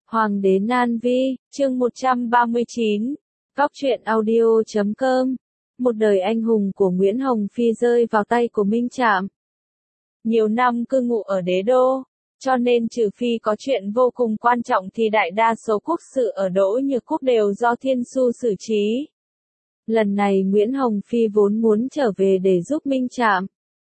Hoàng đế Nan Vi, chương 139, Góc truyện audio.com. Một đời anh hùng của Nguyễn Hồng Phi rơi vào tay của Minh Trạm. Nhiều năm cư ngụ ở đế đô, cho nên trừ phi có chuyện vô cùng quan trọng thì đại đa số quốc sự ở Đỗ Nhược Quốc đều do Thiên Xu xử trí. Lần này Nguyễn Hồng Phi vốn muốn trở về để giúp Minh Trạm.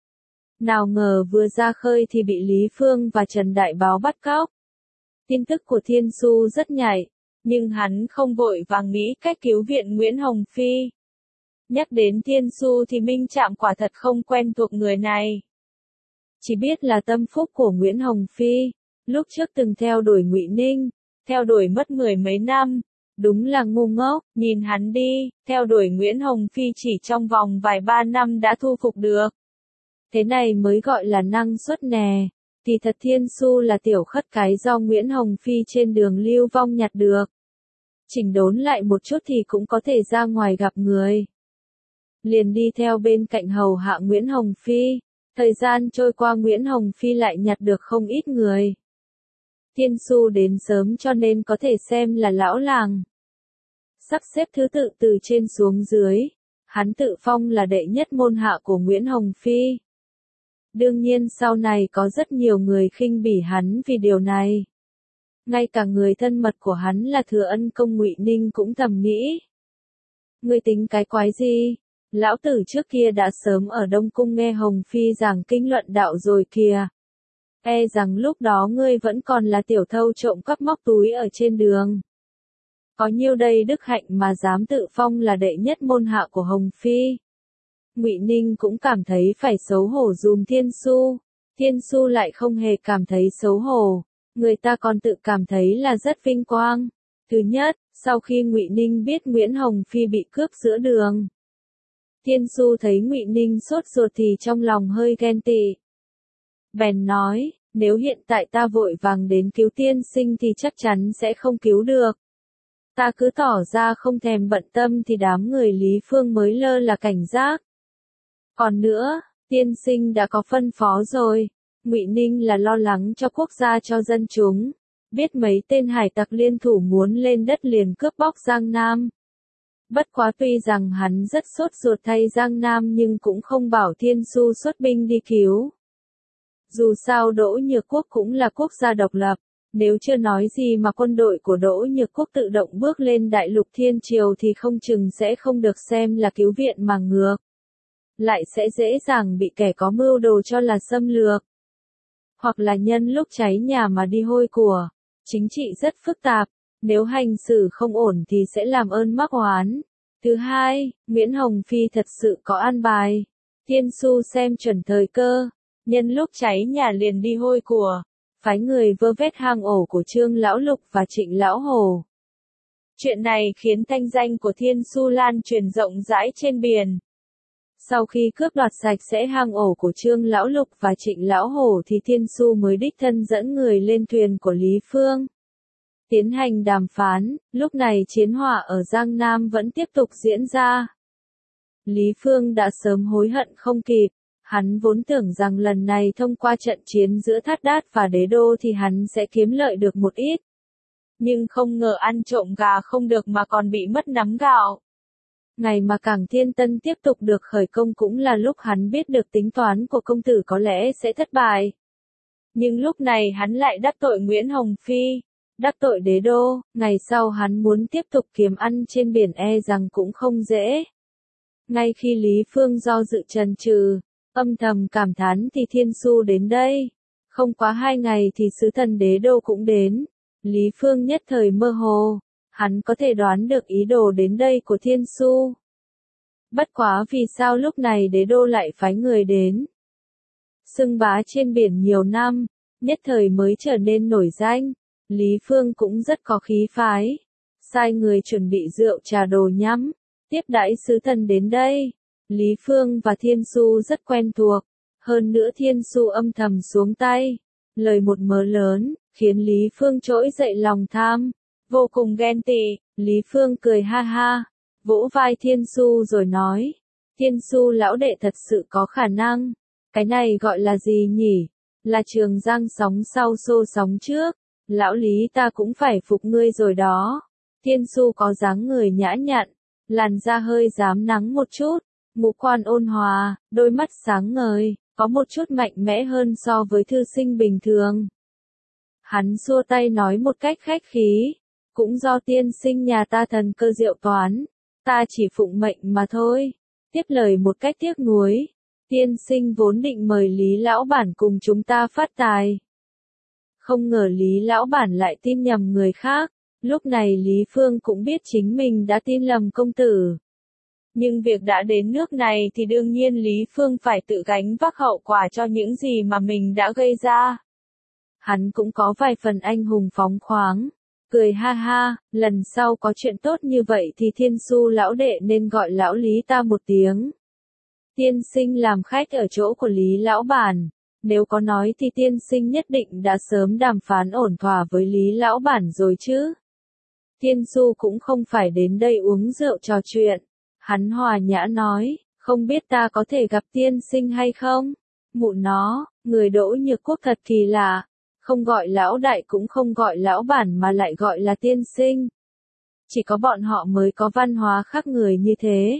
Nào ngờ vừa ra khơi thì bị Lý Phương và Trần Đại Báo bắt cóc. Tin tức của Thiên Xu rất nhạy, nhưng hắn không vội vàng nghĩ cách cứu viện Nguyễn Hồng Phi. Nhắc đến Thiên Xu thì Minh Trạm quả thật không quen thuộc người này. Chỉ biết là tâm phúc của Nguyễn Hồng Phi, lúc trước từng theo đuổi Ngụy Ninh, theo đuổi mất 10 mấy năm, đúng là ngu ngốc, nhìn hắn đi, theo đuổi Nguyễn Hồng Phi chỉ trong vòng vài 3 năm đã thu phục được. Thế này mới gọi là năng suất nè. Thì thật Thiên Xu là tiểu khất cái do Nguyễn Hồng Phi trên đường lưu vong nhặt được. Chỉnh đốn lại một chút thì cũng có thể ra ngoài gặp người. Liền đi theo bên cạnh hầu hạ Nguyễn Hồng Phi. Thời gian trôi qua Nguyễn Hồng Phi lại nhặt được không ít người. Thiên Xu đến sớm cho nên có thể xem là lão làng. Sắp xếp thứ tự từ trên xuống dưới. Hắn tự phong là đệ nhất môn hạ của Nguyễn Hồng Phi. Đương nhiên sau này có rất nhiều người khinh bỉ hắn vì điều này. Ngay cả người thân mật của hắn là Thừa Ân Công Ngụy Ninh cũng thầm nghĩ. Ngươi tính cái quái gì? Lão tử trước kia đã sớm ở Đông Cung nghe Hồng Phi giảng kinh luận đạo rồi kìa. E rằng lúc đó ngươi vẫn còn là tiểu thâu trộm cắp móc túi ở trên đường. Có nhiêu đây đức hạnh mà dám tự phong là đệ nhất môn hạ của Hồng Phi. Ngụy Ninh cũng cảm thấy phải xấu hổ dùm Thiên Xu. Thiên Xu lại không hề cảm thấy xấu hổ, người ta còn tự cảm thấy là rất vinh quang. Thứ nhất, sau khi Ngụy Ninh biết Nguyễn Hồng Phi bị cướp giữa đường, Thiên Xu thấy Ngụy Ninh sốt ruột thì trong lòng hơi ghen tị. Bèn nói, nếu hiện tại ta vội vàng đến cứu tiên sinh thì chắc chắn sẽ không cứu được. Ta cứ tỏ ra không thèm bận tâm thì đám người Lý Phương mới lơ là cảnh giác. Còn nữa, tiên sinh đã có phân phó rồi, Ngụy Ninh là lo lắng cho quốc gia cho dân chúng, biết mấy tên hải tặc liên thủ muốn lên đất liền cướp bóc Giang Nam. Bất quá tuy rằng hắn rất sốt ruột thay Giang Nam nhưng cũng không bảo Thiên Xu xuất binh đi cứu. Dù sao Đỗ Nhược Quốc cũng là quốc gia độc lập, nếu chưa nói gì mà quân đội của Đỗ Nhược Quốc tự động bước lên đại lục Thiên Triều thì không chừng sẽ không được xem là cứu viện mà ngược. Lại sẽ dễ dàng bị kẻ có mưu đồ cho là xâm lược. Hoặc là nhân lúc cháy nhà mà đi hôi của. Chính trị rất phức tạp, nếu hành xử không ổn thì sẽ làm ơn mắc oán. Thứ hai, Nguyễn Hồng Phi thật sự có an bài. Thiên Xu xem chuẩn thời cơ, nhân lúc cháy nhà liền đi hôi của, phái người vơ vét hang ổ của Trương Lão Lục và Trịnh Lão Hồ. Chuyện này khiến thanh danh của Thiên Xu lan truyền rộng rãi trên biển. Sau khi cướp đoạt sạch sẽ hang ổ của Trương Lão Lục và Trịnh Lão Hổ thì Thiên Xu mới đích thân dẫn người lên thuyền của Lý Phương. Tiến hành đàm phán, lúc này chiến hỏa ở Giang Nam vẫn tiếp tục diễn ra. Lý Phương đã sớm hối hận không kịp, hắn vốn tưởng rằng lần này thông qua trận chiến giữa Thát Đát và Đế Đô thì hắn sẽ kiếm lợi được một ít. Nhưng không ngờ ăn trộm gà không được mà còn bị mất nắm gạo. Ngày mà Cảng Thiên Tân tiếp tục được khởi công cũng là lúc hắn biết được tính toán của công tử có lẽ sẽ thất bại. Nhưng lúc này hắn lại đắc tội Nguyễn Hồng Phi, đắc tội Đế Đô, ngày sau hắn muốn tiếp tục kiếm ăn trên biển e rằng cũng không dễ. Ngay khi Lý Phương do dự chần chừ, âm thầm cảm thán thì Thiên Xu đến đây. Không quá 2 ngày thì sứ thần Đế Đô cũng đến. Lý Phương nhất thời mơ hồ. Hắn có thể đoán được ý đồ đến đây của Thiên Xu. Bất quá vì sao lúc này Đế Đô lại phái người đến. Xưng bá trên biển nhiều năm, nhất thời mới trở nên nổi danh. Lý Phương cũng rất có khí phái. Sai người chuẩn bị rượu trà đồ nhắm, tiếp đãi sứ thần đến đây. Lý Phương và Thiên Xu rất quen thuộc. Hơn nữa Thiên Xu âm thầm xuống tay. Lời một mớ lớn, khiến Lý Phương trỗi dậy lòng tham. Vô cùng ghen tị, Lý Phương cười ha ha, vỗ vai Thiên Xu rồi nói, Thiên Xu lão đệ thật sự có khả năng, cái này gọi là gì nhỉ? Là Trường Giang sóng sau xô sóng trước, Lão Lý ta cũng phải phục ngươi rồi đó. Thiên Su có dáng người nhã nhặn, làn da hơi rám nắng một chút, ngũ quan ôn hòa, đôi mắt sáng ngời, có một chút mạnh mẽ hơn so với thư sinh bình thường. Hắn xua tay nói một cách khách khí, cũng do tiên sinh nhà ta thần cơ diệu toán, ta chỉ phụng mệnh mà thôi. Tiếp lời một cách tiếc nuối, tiên sinh vốn định mời Lý lão bản cùng chúng ta phát tài. Không ngờ Lý lão bản lại tin nhầm người khác, lúc này Lý Phương cũng biết chính mình đã tin lầm công tử. Nhưng việc đã đến nước này thì đương nhiên Lý Phương phải tự gánh vác hậu quả cho những gì mà mình đã gây ra. Hắn cũng có vài phần anh hùng phóng khoáng, cười ha ha, lần sau có chuyện tốt như vậy thì Thiên Su lão đệ nên gọi lão Lý ta một tiếng. Tiên sinh làm khách ở chỗ của Lý lão bản, nếu có nói thì tiên sinh nhất định đã sớm đàm phán ổn thỏa với Lý lão bản rồi chứ. Thiên Su cũng không phải đến đây uống rượu trò chuyện. Hắn hòa nhã nói, không biết ta có thể gặp tiên sinh hay không? Mụ nó, người Đỗ Nhược Quốc thật kỳ lạ, không gọi lão đại cũng không gọi lão bản mà lại gọi là tiên sinh. Chỉ có bọn họ mới có văn hóa khác người như thế.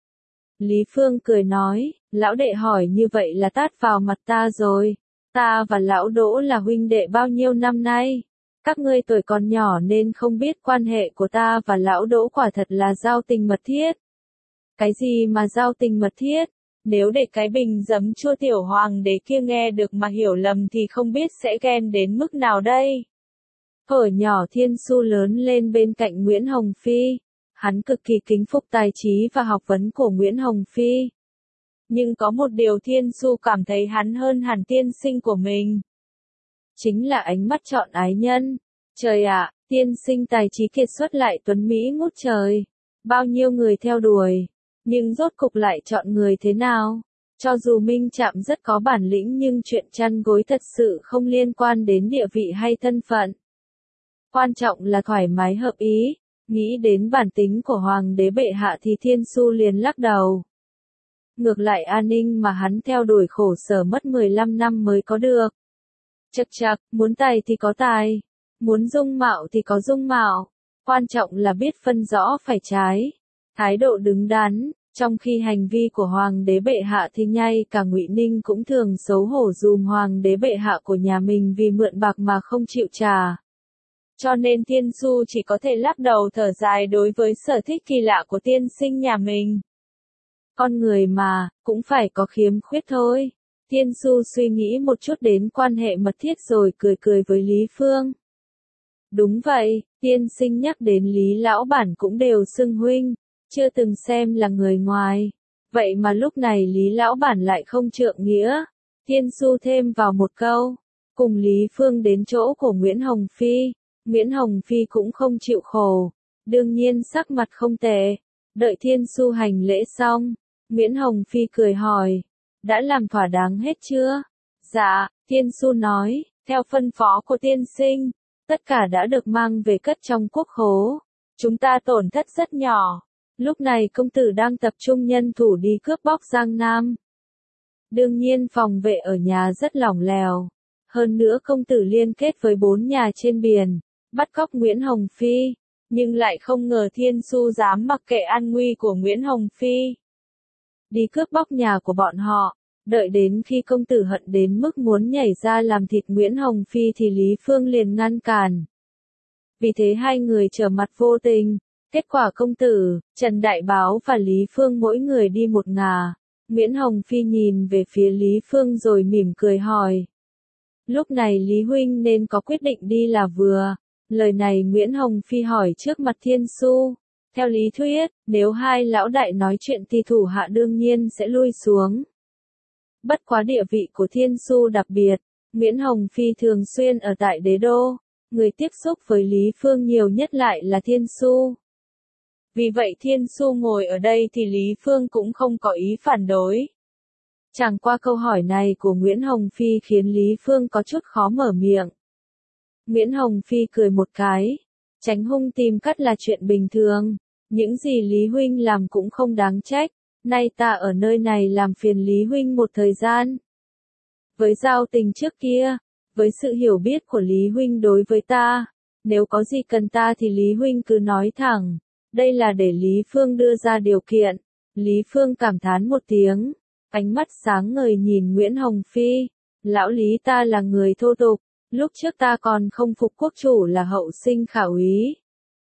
Lý Phương cười nói, lão đệ hỏi như vậy là tát vào mặt ta rồi. Ta và lão Đỗ là huynh đệ bao nhiêu năm nay? Các ngươi tuổi còn nhỏ nên không biết quan hệ của ta và lão Đỗ quả thật là giao tình mật thiết. Cái gì mà giao tình mật thiết? Nếu để cái bình giấm chua tiểu hoàng đế kia nghe được mà hiểu lầm thì không biết sẽ ghen đến mức nào đây. Thuở nhỏ Thiên Su lớn lên bên cạnh Nguyễn Hồng Phi. Hắn cực kỳ kính phục tài trí và học vấn của Nguyễn Hồng Phi. Nhưng có một điều Thiên Su cảm thấy hắn hơn hẳn tiên sinh của mình. Chính là ánh mắt trọn ái nhân. Trời ạ, tiên sinh tài trí kiệt xuất lại tuấn Mỹ ngút trời. Bao nhiêu người theo đuổi. Nhưng rốt cục lại chọn người thế nào? Cho dù Minh Trạm rất có bản lĩnh nhưng chuyện chăn gối thật sự không liên quan đến địa vị hay thân phận. Quan trọng là thoải mái hợp ý. Nghĩ đến bản tính của Hoàng đế bệ hạ thì Thiên Su liền lắc đầu. Ngược lại an ninh mà hắn theo đuổi khổ sở mất 15 năm mới có được. Chậc chậc, muốn tài thì có tài. Muốn dung mạo thì có dung mạo. Quan trọng là biết phân rõ phải trái. Thái độ đứng đắn, trong khi hành vi của Hoàng đế bệ hạ thì ngay cả Ngụy Ninh cũng thường xấu hổ dùm Hoàng đế bệ hạ của nhà mình vì mượn bạc mà không chịu trả. Cho nên Thiên Su chỉ có thể lắc đầu thở dài đối với sở thích kỳ lạ của tiên sinh nhà mình. Con người mà, cũng phải có khiếm khuyết thôi. Thiên Su suy nghĩ một chút đến quan hệ mật thiết rồi cười cười với Lý Phương. Đúng vậy, tiên sinh nhắc đến Lý lão bản cũng đều xưng huynh, chưa từng xem là người ngoài. Vậy mà lúc này Lý lão bản lại không trượng nghĩa. Thiên Su thêm vào một câu, cùng Lý Phương đến chỗ của Nguyễn Hồng Phi. Nguyễn Hồng Phi cũng không chịu khổ, đương nhiên sắc mặt không tệ. Đợi Thiên Su hành lễ xong, Nguyễn Hồng Phi cười hỏi, đã làm thỏa đáng hết chưa? Dạ, Thiên Su nói, theo phân phó của tiên sinh, tất cả đã được mang về cất trong quốc khố. Chúng ta tổn thất rất nhỏ. Lúc này công tử đang tập trung nhân thủ đi cướp bóc Giang Nam. Đương nhiên phòng vệ ở nhà rất lỏng lẻo. Hơn nữa công tử liên kết với 4 nhà trên biển, bắt cóc Nguyễn Hồng Phi, nhưng lại không ngờ Thiên Su dám mặc kệ an nguy của Nguyễn Hồng Phi. Đi cướp bóc nhà của bọn họ, đợi đến khi công tử hận đến mức muốn nhảy ra làm thịt Nguyễn Hồng Phi thì Lý Phương liền ngăn cản. Vì thế hai người trở mặt vô tình, kết quả công tử, Trần Đại Báo và Lý Phương mỗi người đi một ngả. Nguyễn Hồng Phi nhìn về phía Lý Phương rồi mỉm cười hỏi. Lúc này Lý Huynh nên có quyết định đi là vừa. Lời này Nguyễn Hồng Phi hỏi trước mặt Thiên Su. Theo lý thuyết, nếu hai lão đại nói chuyện thì thủ hạ đương nhiên sẽ lui xuống. Bất quá địa vị của Thiên Su đặc biệt, Nguyễn Hồng Phi thường xuyên ở tại đế đô, người tiếp xúc với Lý Phương nhiều nhất lại là Thiên Su. Vì vậy Thiên Su ngồi ở đây thì Lý Phương cũng không có ý phản đối. Chẳng qua câu hỏi này của Nguyễn Hồng Phi khiến Lý Phương có chút khó mở miệng. Nguyễn Hồng Phi cười một cái, tránh hung tìm cắt là chuyện bình thường, những gì Lý Huynh làm cũng không đáng trách, nay ta ở nơi này làm phiền Lý Huynh một thời gian. Với giao tình trước kia, Với sự hiểu biết của Lý Huynh đối với ta, nếu có gì cần ta thì Lý Huynh cứ nói thẳng. Đây là để Lý Phương đưa ra điều kiện. Lý Phương cảm thán một tiếng, ánh mắt sáng ngời nhìn Nguyễn Hồng Phi. Lão Lý ta là người thô tục, lúc trước ta còn không phục quốc chủ là hậu sinh khả úy.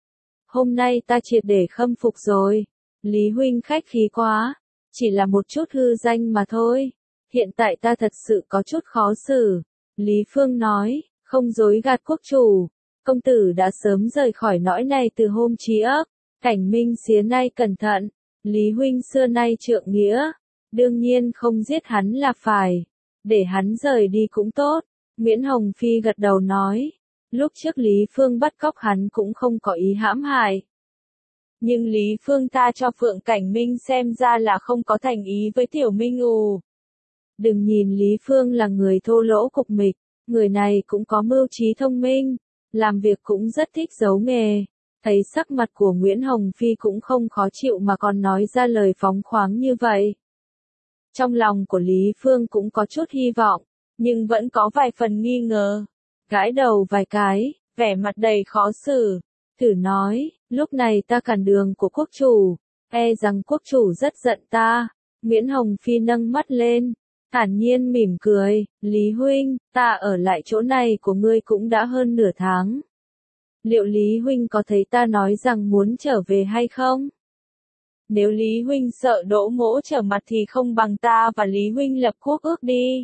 Hôm nay ta triệt để khâm phục rồi. Lý Huynh khách khí quá, chỉ là một chút hư danh mà thôi. Hiện tại ta thật sự có chút khó xử. Lý Phương nói, không dối gạt quốc chủ. Công tử đã sớm rời khỏi nỗi này từ hôm Chí Ất. Cảnh Minh xía nay cẩn thận. Lý Huynh xưa nay trượng nghĩa. Đương nhiên không giết hắn là phải. Để hắn rời đi cũng tốt. Nguyễn Hồng Phi gật đầu nói. Lúc trước Lý Phương bắt cóc hắn cũng không có ý hãm hại. Nhưng Lý Phương ta cho Phượng Cảnh Minh xem ra là không có thành ý với Tiểu Minh ù. Đừng nhìn Lý Phương là người thô lỗ cục mịch, người này cũng có mưu trí thông minh, làm việc cũng rất thích giấu nghề. Thấy sắc mặt của Nguyễn Hồng Phi cũng không khó chịu mà còn nói ra lời phóng khoáng như vậy. Trong lòng của Lý Phương cũng có chút hy vọng, nhưng vẫn có vài phần nghi ngờ. Gãi đầu vài cái, vẻ mặt đầy khó xử. Thử nói, lúc này ta cản đường của quốc chủ, e rằng quốc chủ rất giận ta. Nguyễn Hồng Phi nâng mắt lên, thản nhiên mỉm cười, Lý Huynh, ta ở lại chỗ này của ngươi cũng đã hơn nửa tháng. Liệu Lý Huynh có thấy ta nói rằng muốn trở về hay không? Nếu Lý Huynh sợ Đỗ Mỗ trở mặt thì không bằng ta và Lý Huynh lập quốc ước đi.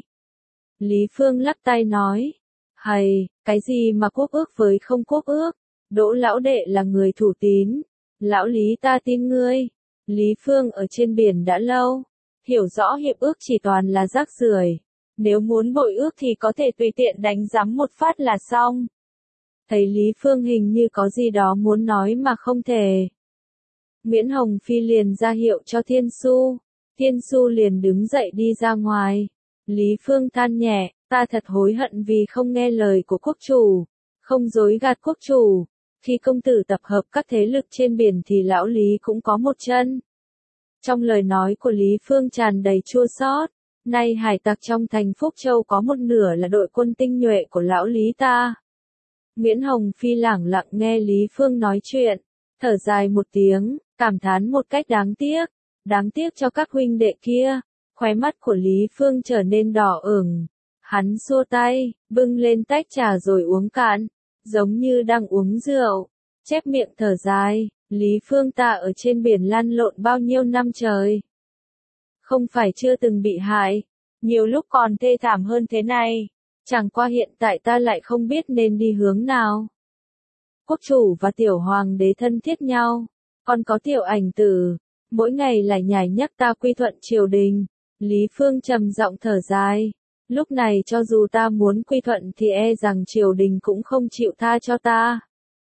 Lý Phương lắc tay nói, hầy, cái gì mà quốc ước với không quốc ước? Đỗ lão đệ là người thủ tín. Lão Lý ta tin ngươi. Lý Phương ở trên biển đã lâu. Hiểu rõ hiệp ước chỉ toàn là rác rưởi. Nếu muốn bội ước thì có thể tùy tiện đánh giám một phát là xong. Thấy Lý Phương hình như có gì đó muốn nói mà không thể. Nguyễn Hồng Phi liền ra hiệu cho Thiên Xu. Thiên Xu liền đứng dậy đi ra ngoài. Lý Phương than nhẹ, ta thật hối hận vì không nghe lời của quốc chủ. Không dối gạt quốc chủ. Khi công tử tập hợp các thế lực trên biển thì lão Lý cũng có một chân. Trong lời nói của Lý Phương tràn đầy chua xót. Nay hải tặc trong thành Phúc Châu có một nửa là đội quân tinh nhuệ của lão Lý ta. Nguyễn Hồng Phi lẳng lặng nghe Lý Phương nói chuyện, thở dài một tiếng, cảm thán một cách đáng tiếc. Đáng tiếc cho các huynh đệ kia. Khóe mắt của Lý Phương trở nên đỏ ửng. Hắn xua tay, bưng lên tách trà rồi uống cạn, giống như đang uống rượu. Chép miệng thở dài, Lý Phương ta ở trên biển lăn lộn bao nhiêu năm trời. Không phải chưa từng bị hại, nhiều lúc còn thê thảm hơn thế này. Chẳng qua hiện tại ta lại không biết nên đi hướng nào. Quốc chủ và tiểu hoàng đế thân thiết nhau, còn có tiểu ảnh tử, mỗi ngày lại nhải nhắc ta quy thuận triều đình. Lý Phương trầm giọng thở dài. Lúc này cho dù ta muốn quy thuận thì e rằng triều đình cũng không chịu tha cho ta.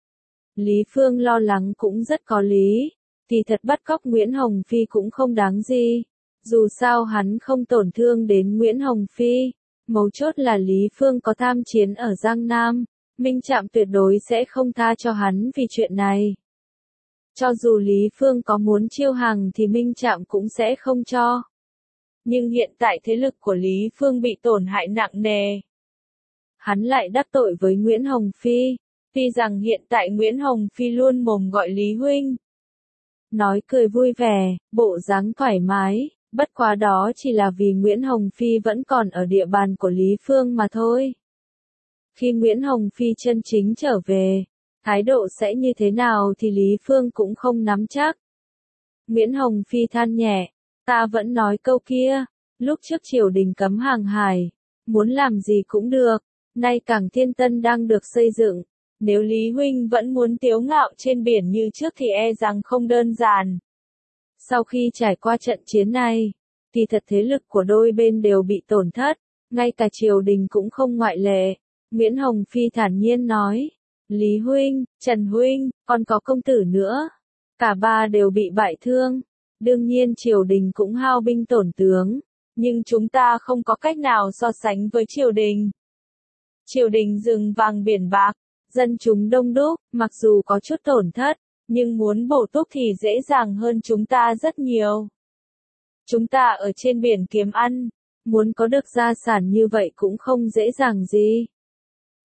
Lý Phương lo lắng cũng rất có lý. Thì thật bắt cóc Nguyễn Hồng Phi cũng không đáng gì. Dù sao hắn không tổn thương đến Nguyễn Hồng Phi. Mấu chốt là Lý Phương có tham chiến ở Giang Nam. Minh Trạm tuyệt đối sẽ không tha cho hắn vì chuyện này. Cho dù Lý Phương có muốn chiêu hàng thì Minh Trạm cũng sẽ không cho. Nhưng hiện tại thế lực của Lý Phương bị tổn hại nặng nề. Hắn lại đắc tội với Nguyễn Hồng Phi. Tuy rằng hiện tại Nguyễn Hồng Phi luôn mồm gọi Lý Huynh. Nói cười vui vẻ, bộ dáng thoải mái, bất quá đó chỉ là vì Nguyễn Hồng Phi vẫn còn ở địa bàn của Lý Phương mà thôi. Khi Nguyễn Hồng Phi chân chính trở về, thái độ sẽ như thế nào thì Lý Phương cũng không nắm chắc. Nguyễn Hồng Phi than nhẹ, ta vẫn nói câu kia, lúc trước triều đình cấm hàng hải, muốn làm gì cũng được, nay cảng Thiên Tân đang được xây dựng. Nếu Lý Huynh vẫn muốn tiếu ngạo trên biển như trước thì e rằng không đơn giản. Sau khi trải qua trận chiến này, thì thật thế lực của đôi bên đều bị tổn thất, ngay cả triều đình cũng không ngoại lệ. Nguyễn Hồng Phi thản nhiên nói, Lý Huynh, Trần Huynh, còn có công tử nữa. Cả ba đều bị bại thương. Đương nhiên triều đình cũng hao binh tổn tướng, nhưng chúng ta không có cách nào so sánh với triều đình. Triều đình rừng vàng biển bạc, dân chúng đông đúc, mặc dù có chút tổn thất, nhưng muốn bổ túc thì dễ dàng hơn chúng ta rất nhiều. Chúng ta ở trên biển kiếm ăn, muốn có được gia sản như vậy cũng không dễ dàng gì.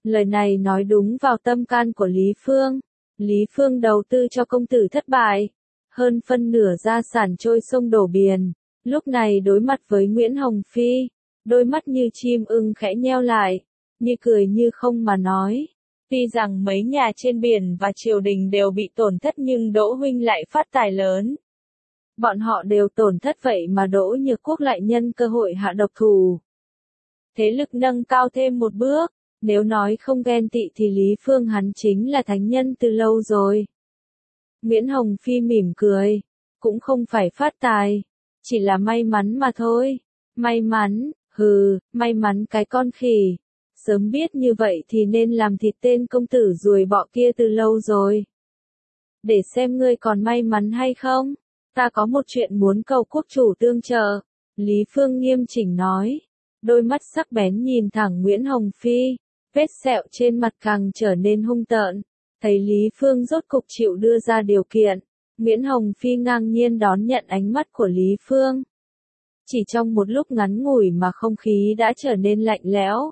Lời này nói đúng vào tâm can của Lý Phương. Lý Phương đầu tư cho công tử thất bại. Hơn phân nửa gia sản trôi sông đổ biển. Lúc này đối mặt với Nguyễn Hồng Phi. Đôi mắt như chim ưng khẽ nheo lại. Như cười như không mà nói. Tuy rằng mấy nhà trên biển và triều đình đều bị tổn thất nhưng Đỗ huynh lại phát tài lớn. Bọn họ đều tổn thất vậy mà Đỗ Nhược Quốc lại nhân cơ hội hạ độc thủ. Thế lực nâng cao thêm một bước. Nếu nói không ghen tị thì Lý Phương hắn chính là thánh nhân từ lâu rồi. Nguyễn Hồng Phi mỉm cười. Cũng không phải phát tài. Chỉ là may mắn mà thôi. May mắn, hừ, may mắn cái con khỉ. Sớm biết như vậy thì nên làm thịt tên công tử ruồi bọ kia từ lâu rồi. Để xem ngươi còn may mắn hay không. Ta có một chuyện muốn cầu quốc chủ tương trợ. Lý Phương nghiêm chỉnh nói. Đôi mắt sắc bén nhìn thẳng Nguyễn Hồng Phi. Vết sẹo trên mặt càng trở nên hung tợn. Thấy Lý Phương rốt cục chịu đưa ra điều kiện. Nguyễn Hồng Phi ngang nhiên đón nhận ánh mắt của Lý Phương. Chỉ trong một lúc ngắn ngủi mà không khí đã trở nên lạnh lẽo.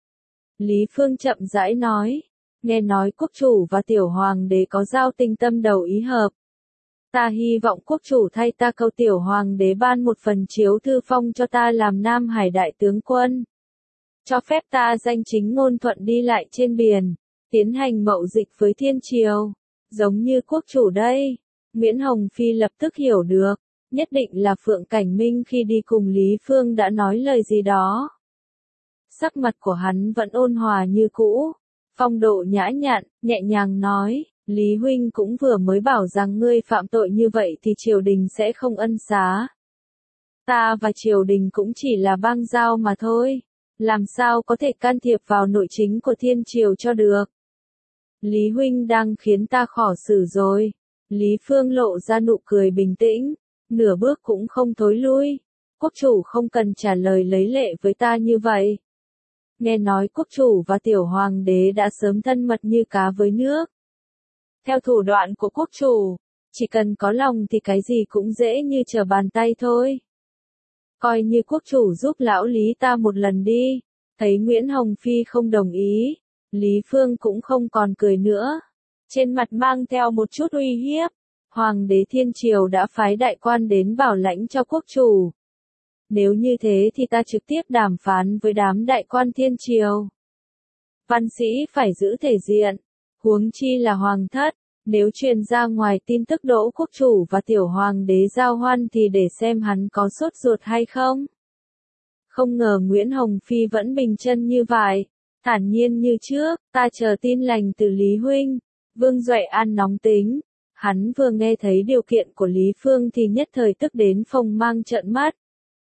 Lý Phương chậm rãi nói. Nghe nói quốc chủ và tiểu hoàng đế có giao tình tâm đầu ý hợp. Ta hy vọng quốc chủ thay ta cầu tiểu hoàng đế ban một phần chiếu thư phong cho ta làm Nam Hải đại tướng quân. Cho phép ta danh chính ngôn thuận đi lại trên biển, tiến hành mậu dịch với thiên triều. Giống như quốc chủ đây. Nguyễn Hồng Phi lập tức hiểu được. Nhất định là Phượng Cảnh Minh khi đi cùng Lý Phương đã nói lời gì đó. Sắc mặt của hắn vẫn ôn hòa như cũ. Phong độ nhã nhặn, nhẹ nhàng nói. Lý huynh cũng vừa mới bảo rằng ngươi phạm tội như vậy thì triều đình sẽ không ân xá. Ta và triều đình cũng chỉ là bang giao mà thôi. Làm sao có thể can thiệp vào nội chính của thiên triều cho được. Lý huynh đang khiến ta khó xử rồi. Lý Phương lộ ra nụ cười bình tĩnh. Nửa bước cũng không thối lui. Quốc chủ không cần trả lời lấy lệ với ta như vậy. Nghe nói quốc chủ và tiểu hoàng đế đã sớm thân mật như cá với nước. Theo thủ đoạn của quốc chủ, chỉ cần có lòng thì cái gì cũng dễ như trở bàn tay thôi. Coi như quốc chủ giúp lão Lý ta một lần đi. Thấy Nguyễn Hồng Phi không đồng ý, Lý Phương cũng không còn cười nữa. Trên mặt mang theo một chút uy hiếp. Hoàng đế thiên triều đã phái đại quan đến bảo lãnh cho quốc chủ. Nếu như thế thì ta trực tiếp đàm phán với đám đại quan thiên triều. Văn sĩ phải giữ thể diện. Huống chi là hoàng thất. Nếu truyền ra ngoài tin tức Đỗ quốc chủ và tiểu hoàng đế giao hoan thì để xem hắn có sốt ruột hay không. Không ngờ Nguyễn Hồng Phi vẫn bình chân như vậy. Thản nhiên như trước. Ta chờ tin lành từ Lý huynh. Vương Duệ An nóng tính. Hắn vừa nghe thấy điều kiện của Lý Phương thì nhất thời tức đến phồng mang trợn mắt.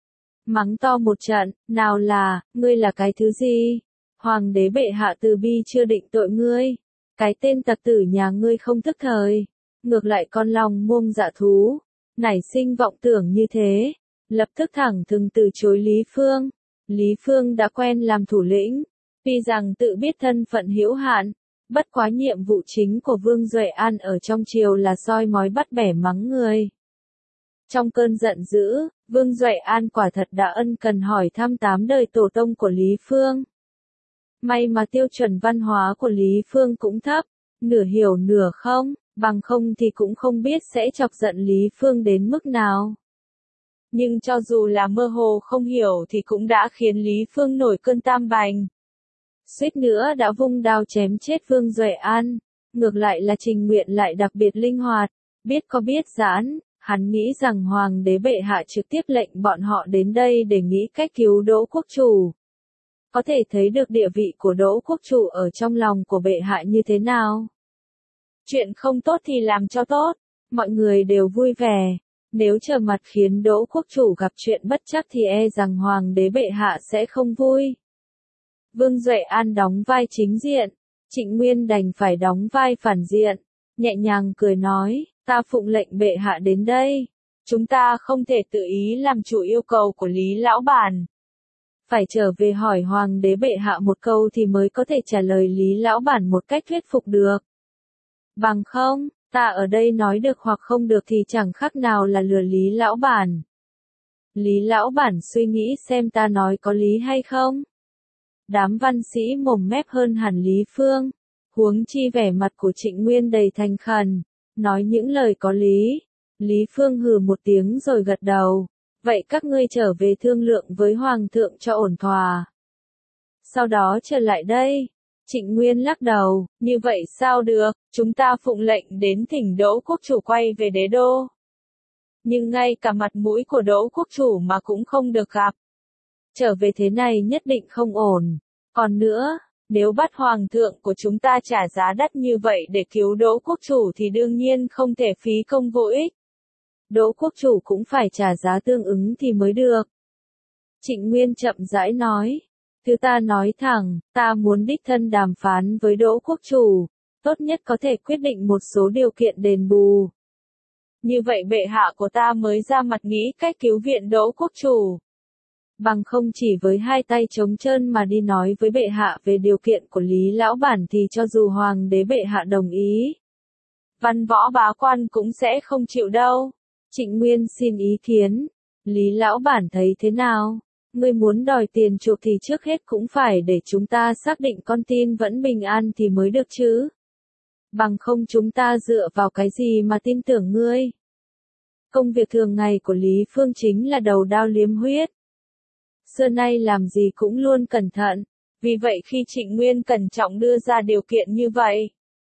Mắng to một trận, nào là, ngươi là cái thứ gì? Hoàng đế bệ hạ từ bi chưa định tội ngươi. Cái tên tặc tử nhà ngươi không thức thời. Ngược lại con lòng muông dạ thú. Nảy sinh vọng tưởng như thế. Lập tức thẳng thừng từ chối Lý Phương. Lý Phương đã quen làm thủ lĩnh. Tuy rằng tự biết thân phận hữu hạn. Bất quá nhiệm vụ chính của Vương Duệ An ở trong triều là soi mói bắt bẻ mắng người. Trong cơn giận dữ, Vương Duệ An quả thật đã ân cần hỏi thăm 8 đời tổ tông của Lý Phương. May mà tiêu chuẩn văn hóa của Lý Phương cũng thấp, nửa hiểu nửa không, bằng không thì cũng không biết sẽ chọc giận Lý Phương đến mức nào. Nhưng cho dù là mơ hồ không hiểu thì cũng đã khiến Lý Phương nổi cơn tam bành. Suýt nữa đã vung đao chém chết Vương Duệ An. Ngược lại là Trình Nguyện lại đặc biệt linh hoạt, biết có biết giãn. Hắn nghĩ rằng Hoàng đế bệ hạ trực tiếp lệnh bọn họ đến đây để nghĩ cách cứu Đỗ quốc chủ. Có thể thấy được địa vị của Đỗ quốc chủ ở trong lòng của bệ hạ như thế nào. Chuyện không tốt thì làm cho tốt, mọi người đều vui vẻ. Nếu trở mặt khiến Đỗ quốc chủ gặp chuyện bất trắc thì e rằng Hoàng đế bệ hạ sẽ không vui. Vương Duệ An đóng vai chính diện, Trịnh Nguyên đành phải đóng vai phản diện, nhẹ nhàng cười nói, ta phụng lệnh bệ hạ đến đây. Chúng ta không thể tự ý làm chủ yêu cầu của Lý lão bản. Phải trở về hỏi Hoàng đế bệ hạ một câu thì mới có thể trả lời Lý lão bản một cách thuyết phục được. Bằng không, ta ở đây nói được hoặc không được thì chẳng khác nào là lừa Lý lão bản. Lý lão bản suy nghĩ xem ta nói có lý hay không. Đám văn sĩ mồm mép hơn hẳn Lý Phương, huống chi vẻ mặt của Trịnh Nguyên đầy thành khẩn, nói những lời có lý. Lý Phương hừ một tiếng rồi gật đầu, vậy các ngươi trở về thương lượng với Hoàng thượng cho ổn thỏa. Sau đó trở lại đây. Trịnh Nguyên lắc đầu, như vậy sao được, chúng ta phụng lệnh đến thỉnh Đỗ quốc chủ quay về đế đô. Nhưng ngay cả mặt mũi của Đỗ quốc chủ mà cũng không được gặp. Trở về thế này nhất định không ổn. Còn nữa, nếu bắt Hoàng thượng của chúng ta trả giá đắt như vậy để cứu Đỗ quốc chủ thì đương nhiên không thể phí công vô ích. Đỗ quốc chủ cũng phải trả giá tương ứng thì mới được. Trịnh Nguyên chậm rãi nói. Thứ ta nói thẳng, ta muốn đích thân đàm phán với Đỗ quốc chủ, tốt nhất có thể quyết định một số điều kiện đền bù. Như vậy bệ hạ của ta mới ra mặt nghĩ cách cứu viện Đỗ quốc chủ. Bằng không chỉ với hai tay trống trơn mà đi nói với bệ hạ về điều kiện của Lý lão bản thì cho dù hoàng đế bệ hạ đồng ý, văn võ bá quan cũng sẽ không chịu đâu. Trịnh Nguyên xin ý kiến. Lý lão bản thấy thế nào? Ngươi muốn đòi tiền chuộc thì trước hết cũng phải để chúng ta xác định con tin vẫn bình an thì mới được chứ. Bằng không chúng ta dựa vào cái gì mà tin tưởng ngươi? Công việc thường ngày của Lý Phương chính là đầu đao liếm huyết. Xưa nay làm gì cũng luôn cẩn thận, vì vậy khi Trịnh Nguyên cẩn trọng đưa ra điều kiện như vậy,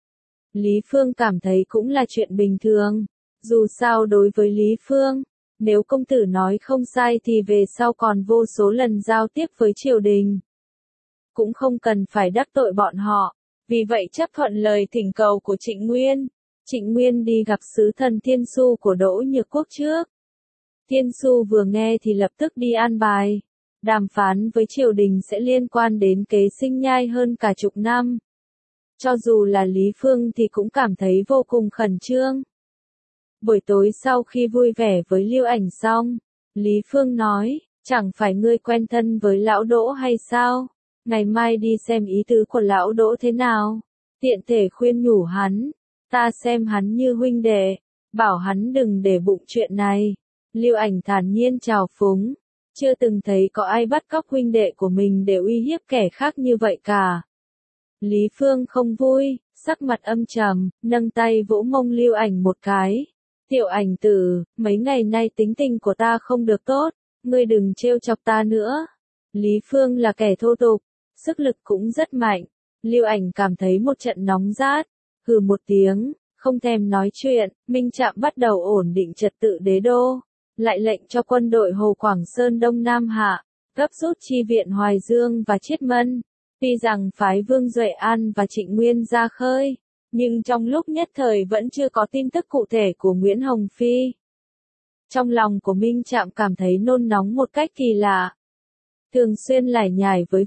Lý Phương cảm thấy cũng là chuyện bình thường. Dù sao đối với Lý Phương, nếu công tử nói không sai thì về sau còn vô số lần giao tiếp với triều đình. Cũng không cần phải đắc tội bọn họ, vì vậy chấp thuận lời thỉnh cầu của Trịnh Nguyên. Trịnh Nguyên đi gặp sứ thần Thiên Xu của Đỗ Nhược Quốc trước. Thiên Xu vừa nghe thì lập tức đi an bài. Đàm phán với triều đình sẽ liên quan đến kế sinh nhai hơn cả chục năm. Cho dù là Lý Phương thì cũng cảm thấy vô cùng khẩn trương. Buổi tối sau khi vui vẻ với Lưu Ảnh xong, Lý Phương nói, chẳng phải ngươi quen thân với lão Đỗ hay sao? Ngày mai đi xem ý tứ của lão Đỗ thế nào. Tiện thể khuyên nhủ hắn, ta xem hắn như huynh đệ, bảo hắn đừng để bụng chuyện này. Lưu Ảnh thản nhiên chào phúng, chưa từng thấy có ai bắt cóc huynh đệ của mình để uy hiếp kẻ khác như vậy cả. Lý Phương không vui, sắc mặt âm trầm, nâng tay vỗ mông Lưu Ảnh một cái. Tiểu Ảnh tử, mấy ngày nay tính tình của ta không được tốt, ngươi đừng trêu chọc ta nữa. Lý Phương là kẻ thô tục, sức lực cũng rất mạnh. Lưu Ảnh cảm thấy một trận nóng rát, hừ một tiếng, không thèm nói chuyện. Minh Trạm bắt đầu ổn định trật tự đế đô, lại lệnh cho quân đội Hồ Quảng Sơn Đông Nam Hạ, gấp rút chi viện Hoài Dương và Chiết Mân. Tuy rằng phái Vương Duệ An và Trịnh Nguyên ra khơi, nhưng trong lúc nhất thời vẫn chưa có tin tức cụ thể của Nguyễn Hồng Phi. Trong lòng của Minh Trạm cảm thấy nôn nóng một cách kỳ lạ. Thường xuyên lải nhải với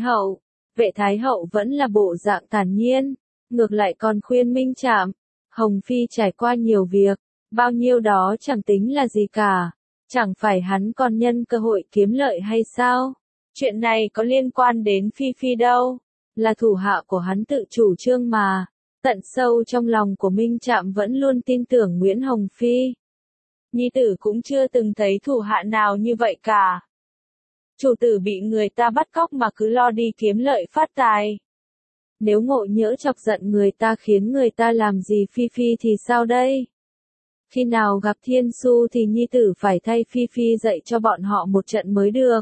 vệ thái hậu vẫn là bộ dạng thản nhiên, ngược lại còn khuyên Minh Trạm, Hồng Phi trải qua nhiều việc, bao nhiêu đó chẳng tính là gì cả, chẳng phải hắn còn nhân cơ hội kiếm lợi hay sao? Chuyện này có liên quan đến Phi Phi đâu, là thủ hạ của hắn tự chủ trương mà. Tận sâu trong lòng của Minh Trạm vẫn luôn tin tưởng Nguyễn Hồng Phi. Nhi tử cũng chưa từng thấy thủ hạ nào như vậy cả. Chủ tử bị người ta bắt cóc mà cứ lo đi kiếm lợi phát tài. Nếu ngộ nhỡ chọc giận người ta khiến người ta làm gì Phi Phi thì sao đây? Khi nào gặp Thiên Xu thì Nhi tử phải thay Phi Phi dạy cho bọn họ một trận mới được.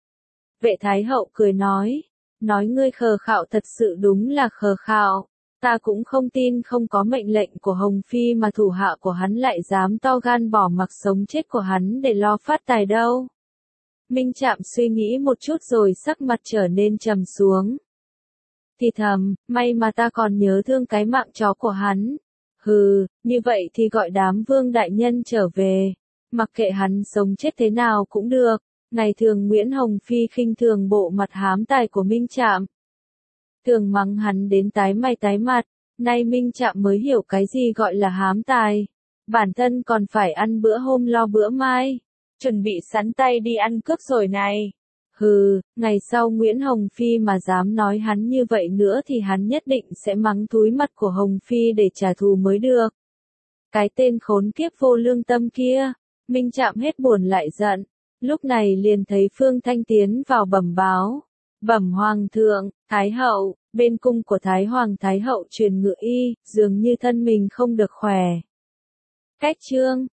Vệ Thái Hậu cười nói ngươi khờ khạo thật sự đúng là khờ khạo. Ta cũng không tin không có mệnh lệnh của Hồng Phi mà thủ hạ của hắn lại dám to gan bỏ mặc sống chết của hắn để lo phát tài đâu. Minh Trạm suy nghĩ một chút rồi sắc mặt trở nên trầm xuống. Thì thầm, may mà ta còn nhớ thương cái mạng chó của hắn. Hừ, như vậy thì gọi đám Vương đại nhân trở về. Mặc kệ hắn sống chết thế nào cũng được. Ngày thường Nguyễn Hồng Phi khinh thường bộ mặt hám tài của Minh Trạm. Thường mắng hắn đến tái mày tái mặt, nay Minh Trạm mới hiểu cái gì gọi là hám tài. Bản thân còn phải ăn bữa hôm lo bữa mai, chuẩn bị sẵn tay đi ăn cướp rồi này. Hừ, ngày sau Nguyễn Hồng Phi mà dám nói hắn như vậy nữa thì hắn nhất định sẽ mắng túi mặt của Hồng Phi để trả thù mới được. Cái tên khốn kiếp vô lương tâm kia, Minh Trạm hết buồn lại giận, lúc này liền thấy Phương Thanh tiến vào bẩm báo. Bẩm Hoàng thượng, Thái hậu, bên cung của Thái Hoàng Thái hậu truyền ngự y, dường như thân mình không được khỏe. Cách chương